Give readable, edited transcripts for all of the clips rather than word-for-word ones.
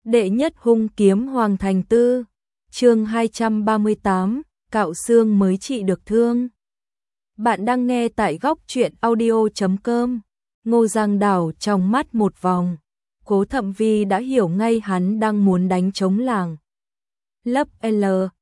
Đệ nhất hung kiếm Hoàng Thành Tư, chương 238, cạo xương mới trị được thương. Bạn đang nghe tại góc truyện audio.com. Ngô Giang đảo trong mắt một vòng. Cố Thậm Vi đã hiểu ngay hắn đang muốn đánh trống làng. Lấp L,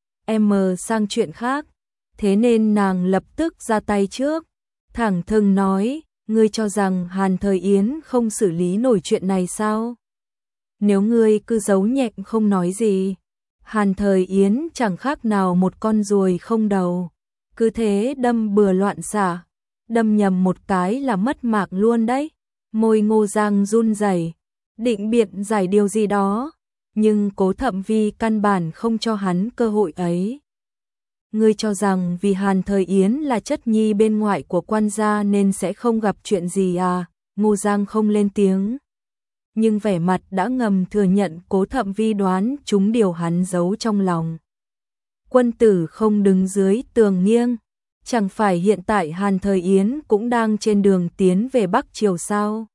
M sang chuyện khác. Thế nên nàng lập tức ra tay trước. Thẳng thừng nói, ngươi cho rằng Hàn Thời Yến không xử lý nổi chuyện này sao? Nếu ngươi cứ giấu nhẹm không nói gì, Hàn Thời Yến chẳng khác nào một con ruồi không đầu. Cứ thế đâm bừa loạn xạ, đâm nhầm một cái là mất mạng luôn đấy. Môi Ngô Giang run rẩy, định biện giải điều gì đó, nhưng Cố Thậm Vi căn bản không cho hắn cơ hội ấy. Ngươi cho rằng vì Hàn Thời Yến là chất nhi bên ngoại của quan gia nên sẽ không gặp chuyện gì à? Ngô Giang không lên tiếng, nhưng vẻ mặt đã ngầm thừa nhận Cố Thậm Vi đoán trúng điều hắn giấu trong lòng. Quân tử không đứng dưới tường nghiêng, chẳng phải hiện tại Hàn Thời Yến cũng đang trên đường tiến về Bắc Triều sao?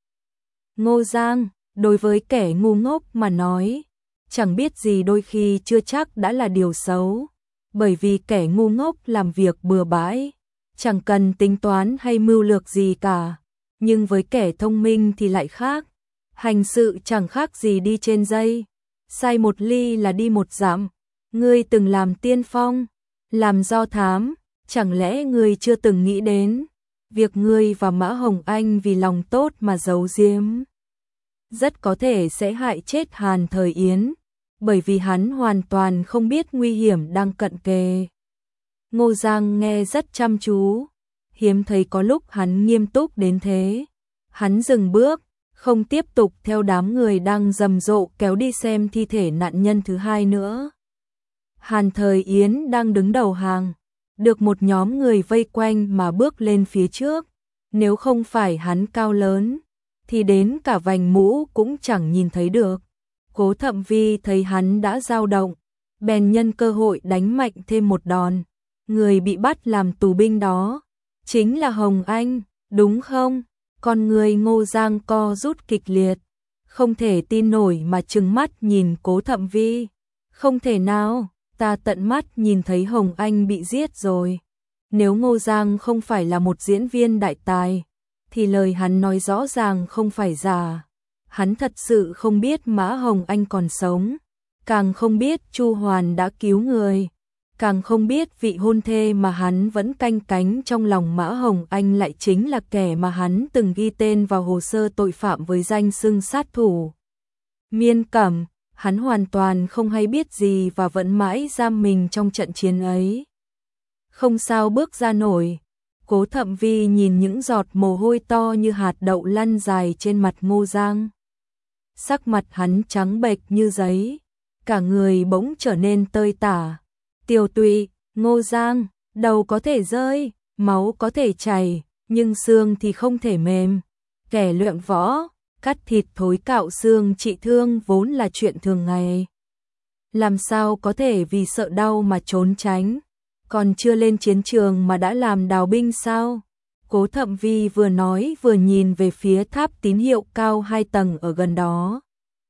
Ngô Giang, đối với kẻ ngu ngốc mà nói, chẳng biết gì đôi khi chưa chắc đã là điều xấu, bởi vì kẻ ngu ngốc làm việc bừa bãi, chẳng cần tính toán hay mưu lược gì cả, nhưng với kẻ thông minh thì lại khác. Hành sự chẳng khác gì đi trên dây, sai một ly là đi một dặm. Ngươi từng làm tiên phong, làm do thám, chẳng lẽ ngươi chưa từng nghĩ đến việc ngươi và Mã Hồng Anh vì lòng tốt mà giấu giếm, rất có thể sẽ hại chết Hàn Thời Yến, bởi vì hắn hoàn toàn không biết nguy hiểm đang cận kề. Ngô Giang nghe rất chăm chú, hiếm thấy có lúc hắn nghiêm túc đến thế. Hắn dừng bước, không tiếp tục theo đám người đang rầm rộ kéo đi xem thi thể nạn nhân thứ hai nữa. Hàn Thời Yến đang đứng đầu hàng, được một nhóm người vây quanh mà bước lên phía trước. Nếu không phải hắn cao lớn, thì đến cả vành mũ cũng chẳng nhìn thấy được. Cố Thậm Vi thấy hắn đã dao động, bèn nhân cơ hội đánh mạnh thêm một đòn. Người bị bắt làm tù binh đó chính là Hồng Anh, đúng không? Con người Ngô Giang co rút kịch liệt, không thể tin nổi mà trừng mắt nhìn Cố Thậm Vi. Không thể nào, ta tận mắt nhìn thấy Hồng Anh bị giết rồi. Nếu Ngô Giang không phải là một diễn viên đại tài, thì lời hắn nói rõ ràng không phải giả. Hắn thật sự không biết Mã Hồng Anh còn sống, càng không biết Chu Hoàn đã cứu người, càng không biết vị hôn thê mà hắn vẫn canh cánh trong lòng Mã Hồng Anh lại chính là kẻ mà hắn từng ghi tên vào hồ sơ tội phạm với danh xưng sát thủ. Miên Cẩm, hắn hoàn toàn không hay biết gì và vẫn mãi giam mình trong trận chiến ấy. Không sao bước ra nổi. Cố Thậm Vi nhìn những giọt mồ hôi to như hạt đậu lăn dài trên mặt Ngô Giang. Sắc mặt hắn trắng bệch như giấy, cả người bỗng trở nên tơi tả. Tiều tụy, Ngô Giang, đầu có thể rơi, máu có thể chảy, nhưng xương thì không thể mềm. Kẻ luyện võ, cắt thịt thối cạo xương trị thương vốn là chuyện thường ngày. Làm sao có thể vì sợ đau mà trốn tránh, còn chưa lên chiến trường mà đã làm đào binh sao? Cố Thậm Vi vừa nói vừa nhìn về phía tháp tín hiệu cao 2 tầng ở gần đó.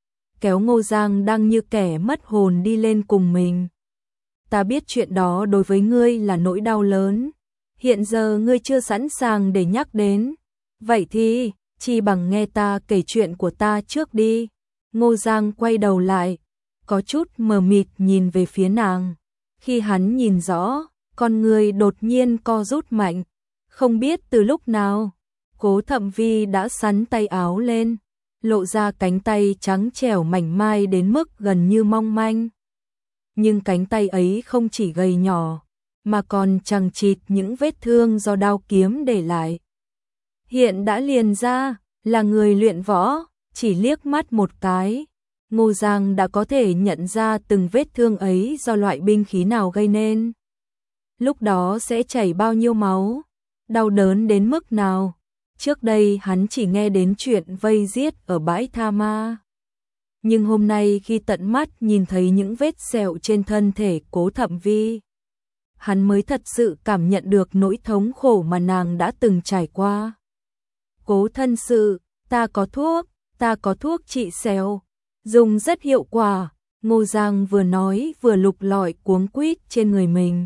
Kéo Ngô Giang đang như kẻ mất hồn đi lên cùng mình. Ta biết chuyện đó đối với ngươi là nỗi đau lớn. Hiện giờ ngươi chưa sẵn sàng để nhắc đến. Vậy thì, chi bằng nghe ta kể chuyện của ta trước đi. Ngô Giang quay đầu lại, có chút mờ mịt nhìn về phía nàng. Khi hắn nhìn rõ, con người đột nhiên co rút mạnh. Không biết từ lúc nào, Cố Thậm Vi đã xắn tay áo lên, lộ ra cánh tay trắng trẻo mảnh mai đến mức gần như mong manh. Nhưng cánh tay ấy không chỉ gầy nhỏ, mà còn chằng chịt những vết thương do đao kiếm để lại. Hiện đã liền ra, là người luyện võ, chỉ liếc mắt một cái, Ngô Giang đã có thể nhận ra từng vết thương ấy do loại binh khí nào gây nên. Lúc đó sẽ chảy bao nhiêu máu, đau đớn đến mức nào. Trước đây hắn chỉ nghe đến chuyện vây giết ở bãi Tha Ma. Nhưng hôm nay khi tận mắt nhìn thấy những vết sẹo trên thân thể Cố Thậm Vi, hắn mới thật sự cảm nhận được nỗi thống khổ mà nàng đã từng trải qua. Cố thân sự, ta có thuốc trị sẹo. Dùng rất hiệu quả, Ngô Giang vừa nói vừa lục lọi cuống quýt trên người mình.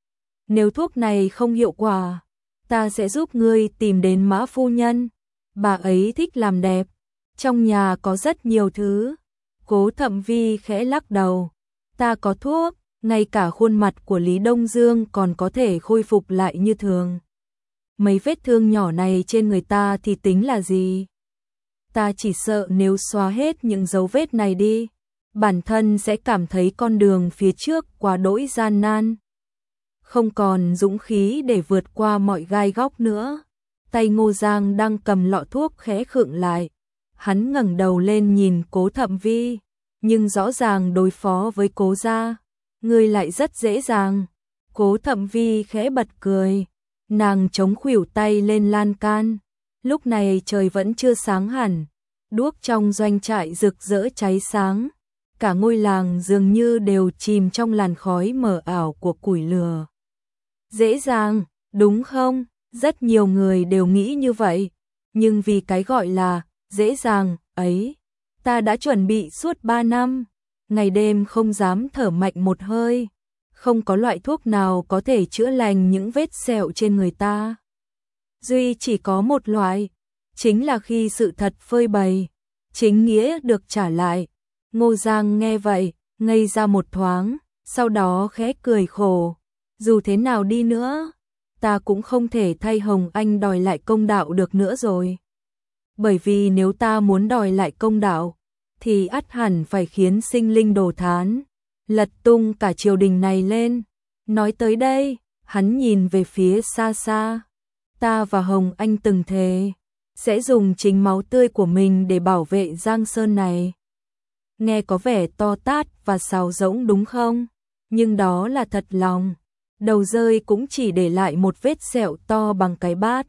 Nếu thuốc này không hiệu quả, ta sẽ giúp ngươi tìm đến Mã phu nhân. Bà ấy thích làm đẹp, trong nhà có rất nhiều thứ. Cố Thậm Vi khẽ lắc đầu. Ta có thuốc, ngay cả khuôn mặt của Lý Đông Dương còn có thể khôi phục lại như thường. Mấy vết thương nhỏ này trên người ta thì tính là gì? Ta chỉ sợ nếu xóa hết những dấu vết này đi, bản thân sẽ cảm thấy con đường phía trước quá đỗi gian nan. Không còn dũng khí để vượt qua mọi gai góc nữa. Tay Ngô Giang đang cầm lọ thuốc khẽ khựng lại. Hắn ngẩng đầu lên nhìn Cố Thậm Vi, nhưng rõ ràng đối phó với Cố gia, ngươi lại rất dễ dàng. Cố Thậm Vi khẽ bật cười, nàng chống khuỷu tay lên lan can. Lúc này trời vẫn chưa sáng hẳn, đuốc trong doanh trại rực rỡ cháy sáng. Cả ngôi làng dường như đều chìm trong làn khói mờ ảo của củi lửa. Dễ dàng, đúng không? Rất nhiều người đều nghĩ như vậy, nhưng vì cái gọi là dễ dàng ấy, ta đã chuẩn bị suốt 3 năm, ngày đêm không dám thở mạnh một hơi. Không có loại thuốc nào có thể chữa lành những vết sẹo trên người ta. Duy chỉ có một loại, chính là khi sự thật phơi bày, chính nghĩa được trả lại. Ngô Giang nghe vậy, ngây ra một thoáng, sau đó khẽ cười khổ. Dù thế nào đi nữa, ta cũng không thể thay Hồng Anh đòi lại công đạo được nữa rồi. Bởi vì nếu ta muốn đòi lại công đạo, thì ắt hẳn phải khiến sinh linh đồ thán, lật tung cả triều đình này lên. Nói tới đây, hắn nhìn về phía xa xa. Ta và Hồng Anh từng thề, sẽ dùng chính máu tươi của mình để bảo vệ Giang Sơn này. Nghe có vẻ to tát và sáo rỗng đúng không? Nhưng đó là thật lòng. Đầu rơi cũng chỉ để lại một vết sẹo to bằng cái bát.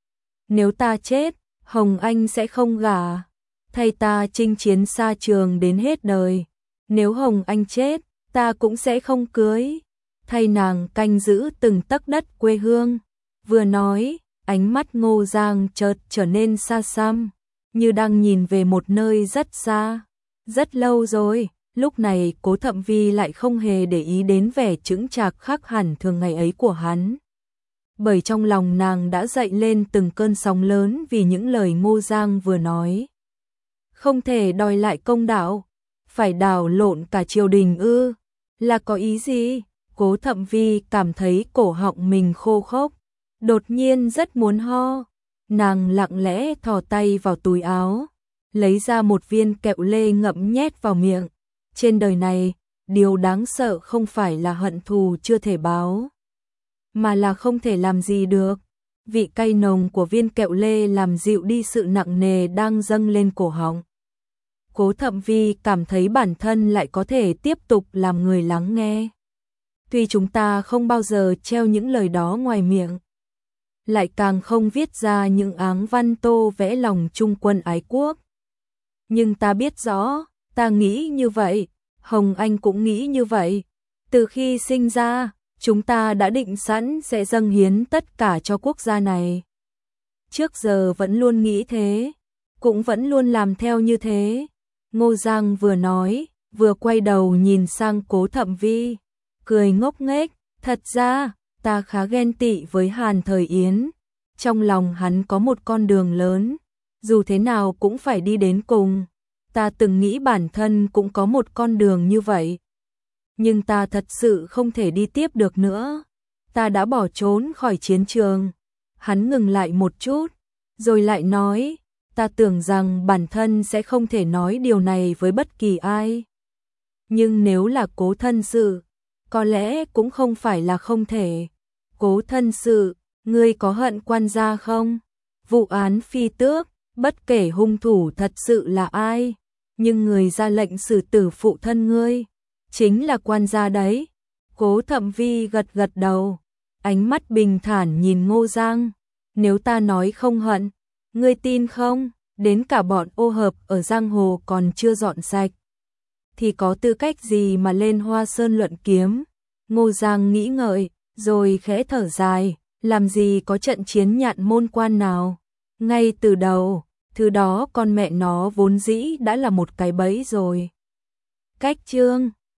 Nếu ta chết, Hồng Anh sẽ không gả, thay ta chinh chiến xa trường đến hết đời. Nếu Hồng Anh chết, ta cũng sẽ không cưới, thay nàng canh giữ từng tấc đất quê hương. Vừa nói, ánh mắt Ngô Giang chợt trở nên xa xăm, như đang nhìn về một nơi rất xa. Rất lâu rồi, lúc này Cố Thậm Vi lại không hề để ý đến vẻ chững chạc khác hẳn thường ngày ấy của hắn. Bởi trong lòng nàng đã dậy lên từng cơn sóng lớn vì những lời Ngô Giang vừa nói. Không thể đòi lại công đạo, phải đảo lộn cả triều đình ư, là có ý gì? Cố Thậm Vi cảm thấy cổ họng mình khô khốc, đột nhiên rất muốn ho. Nàng lặng lẽ thò tay vào túi áo, lấy ra một viên kẹo lê ngậm nhét vào miệng. Trên đời này, điều đáng sợ không phải là hận thù chưa thể báo, mà là không thể làm gì được. Vị cay nồng của viên kẹo lê làm dịu đi sự nặng nề đang dâng lên cổ họng. Cố Thậm Vi cảm thấy bản thân lại có thể tiếp tục làm người lắng nghe. Tuy chúng ta không bao giờ treo những lời đó ngoài miệng, lại càng không viết ra những áng văn tô vẽ lòng trung quân ái quốc. Nhưng ta biết rõ, ta nghĩ như vậy, Hồng Anh cũng nghĩ như vậy. Từ khi sinh ra, chúng ta đã định sẵn sẽ dâng hiến tất cả cho quốc gia này. Trước giờ vẫn luôn nghĩ thế, cũng vẫn luôn làm theo như thế. Ngô Giang vừa nói, vừa quay đầu nhìn sang Cố Thậm Vi, cười ngốc nghếch. Thật ra, ta khá ghen tị với Hàn Thời Yến. Trong lòng hắn có một con đường lớn, dù thế nào cũng phải đi đến cùng. Ta từng nghĩ bản thân cũng có một con đường như vậy, nhưng ta thật sự không thể đi tiếp được nữa. Ta đã bỏ trốn khỏi chiến trường. Hắn ngừng lại một chút, rồi lại nói, ta tưởng rằng bản thân sẽ không thể nói điều này với bất kỳ ai. Nhưng nếu là Cố thân sự, có lẽ cũng không phải là không thể. Cố thân sự, ngươi có hận quan gia không? Vụ án phi tước, bất kể hung thủ thật sự là ai, nhưng người ra lệnh xử tử phụ thân ngươi chính là quan gia đấy. Cố Thậm Vi gật gật đầu, ánh mắt bình thản nhìn Ngô Giang. Nếu ta nói không hận, ngươi tin không? Đến cả bọn ô hợp ở giang hồ còn chưa dọn sạch, thì có tư cách gì mà lên Hoa Sơn luận kiếm? Ngô Giang nghĩ ngợi, rồi khẽ thở dài, làm gì có trận chiến Nhạn Môn Quan nào. Ngay từ đầu, thứ đó con mẹ nó vốn dĩ đã là một cái bẫy rồi. Cách chương